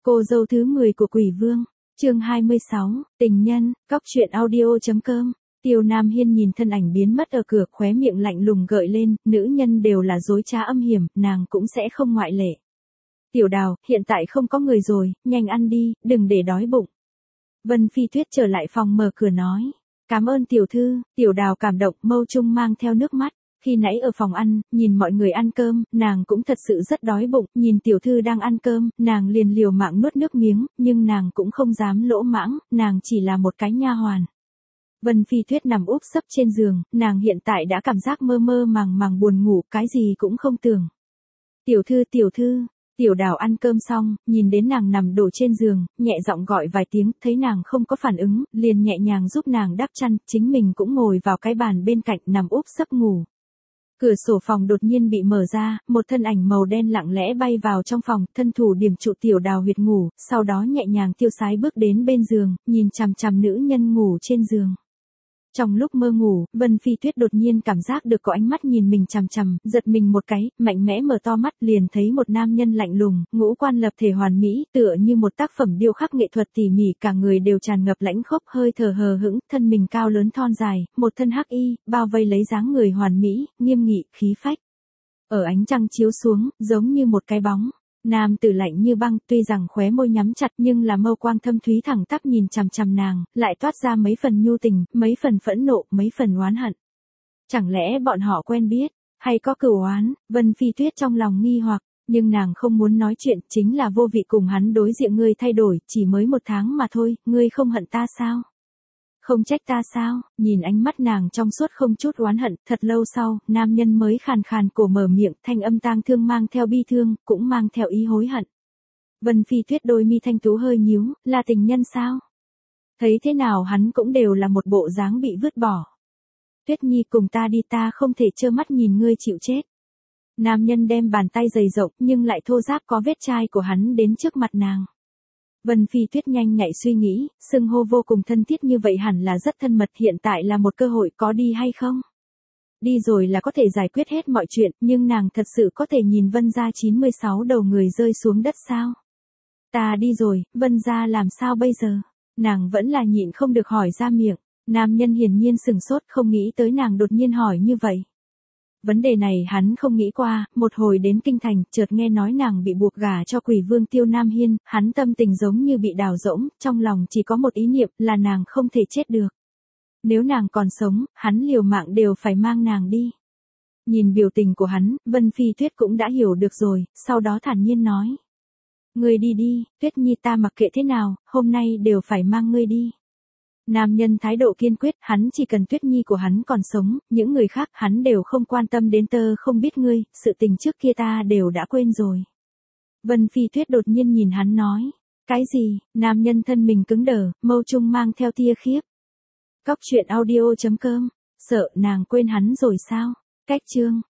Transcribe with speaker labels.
Speaker 1: Cô dâu thứ 10 của Quỷ Vương, chương 26, tình nhân, cóc truyện audio.com. Tiêu Nam Hiên nhìn thân ảnh biến mất ở cửa, khóe miệng lạnh lùng gợi lên, nữ nhân đều là dối trá âm hiểm, nàng cũng sẽ không ngoại lệ. Tiểu Đào, hiện tại không có người rồi, nhanh ăn đi, đừng để đói bụng. Vân Phi Tuyết trở lại phòng mở cửa nói. Cảm ơn tiểu thư. Tiểu Đào cảm động, mâu trung mang theo nước mắt. Khi nãy ở phòng ăn, nhìn mọi người ăn cơm, nàng cũng thật sự rất đói bụng, nhìn tiểu thư đang ăn cơm, nàng liền liều mạng nuốt nước miếng, nhưng nàng cũng không dám lỗ mãng, nàng chỉ là một cái nha hoàn. Vân Phi Tuyết nằm úp sấp trên giường, nàng hiện tại đã cảm giác mơ mơ màng màng buồn ngủ, cái gì cũng không tưởng. Tiểu thư, Tiểu Đào ăn cơm xong, nhìn đến nàng nằm đổ trên giường, nhẹ giọng gọi vài tiếng, thấy nàng không có phản ứng, liền nhẹ nhàng giúp nàng đắp chăn, chính mình cũng ngồi vào cái bàn bên cạnh nằm úp sấp ngủ. Cửa sổ phòng đột nhiên bị mở ra, một thân ảnh màu đen lặng lẽ bay vào trong phòng, thân thủ điểm trụ Tiểu Đào huyệt ngủ, sau đó nhẹ nhàng tiêu sái bước đến bên giường, nhìn chằm chằm nữ nhân ngủ trên giường. Trong lúc mơ ngủ, Vân Phi Tuyết đột nhiên cảm giác được có ánh mắt nhìn mình chằm chằm, giật mình một cái, mạnh mẽ mở to mắt, liền thấy một nam nhân lạnh lùng, ngũ quan lập thể hoàn mỹ, tựa như một tác phẩm điêu khắc nghệ thuật tỉ mỉ, cả người đều tràn ngập lãnh khốc, hơi thở hờ hững, thân mình cao lớn thon dài, một thân hắc y, bao vây lấy dáng người hoàn mỹ, nghiêm nghị, khí phách. Ở ánh trăng chiếu xuống, giống như một cái bóng. Nam tử lạnh như băng, tuy rằng khóe môi nhắm chặt nhưng là mâu quang thâm thúy thẳng tắp nhìn chằm chằm nàng, lại toát ra mấy phần nhu tình, mấy phần phẫn nộ, mấy phần oán hận. Chẳng lẽ bọn họ quen biết, hay có cửu oán? Vân Phi Tuyết trong lòng nghi hoặc, nhưng nàng không muốn nói chuyện, chính là vô vị cùng hắn đối diện. Ngươi thay đổi, chỉ mới 1 tháng mà thôi, ngươi không hận ta sao? Không trách ta sao? Nhìn ánh mắt nàng trong suốt không chút oán hận, thật lâu sau, nam nhân mới khàn khàn cổ mở miệng, thanh âm tang thương mang theo bi thương, cũng mang theo ý hối hận. Vân Phi Tuyết đôi mi thanh tú hơi nhíu, là tình nhân sao? Thấy thế nào hắn cũng đều là một bộ dáng bị vứt bỏ. Tuyết Nhi cùng ta đi, ta không thể trơ mắt nhìn ngươi chịu chết. Nam nhân đem bàn tay dày rộng nhưng lại thô ráp có vết chai của hắn đến trước mặt nàng. Vân Phi Tuyết nhanh nhạy suy nghĩ, xưng hô vô cùng thân thiết như vậy hẳn là rất thân mật, hiện tại là một cơ hội, có đi hay không? Đi rồi là có thể giải quyết hết mọi chuyện, nhưng nàng thật sự có thể nhìn Vân gia 96 đầu người rơi xuống đất sao? Ta đi rồi, Vân gia làm sao bây giờ? Nàng vẫn là nhịn không được hỏi ra miệng. Nam nhân hiển nhiên sừng sốt, không nghĩ tới nàng đột nhiên hỏi như vậy. Vấn đề này hắn không nghĩ qua, một hồi đến kinh thành, chợt nghe nói nàng bị buộc gả cho Quỷ Vương Tiêu Nam Hiên, hắn tâm tình giống như bị đào rỗng, trong lòng chỉ có một ý niệm là nàng không thể chết được. Nếu nàng còn sống, hắn liều mạng đều phải mang nàng đi. Nhìn biểu tình của hắn, Vân Phi Tuyết cũng đã hiểu được rồi, sau đó thản nhiên nói. Ngươi đi đi, Tuyết Nhi, ta mặc kệ thế nào, hôm nay đều phải mang ngươi đi. Nam nhân thái độ kiên quyết, hắn chỉ cần Tuyết Nhi của hắn còn sống, những người khác hắn đều không quan tâm đến tơ không biết ngươi, sự tình trước kia ta đều đã quên rồi. Vân Phi Tuyết đột nhiên nhìn hắn nói. Cái gì? Nam nhân thân mình cứng đờ, mâu trung mang theo tia khiếp. Cóc truyện audio.com. Sợ nàng quên hắn rồi sao? Cách chương.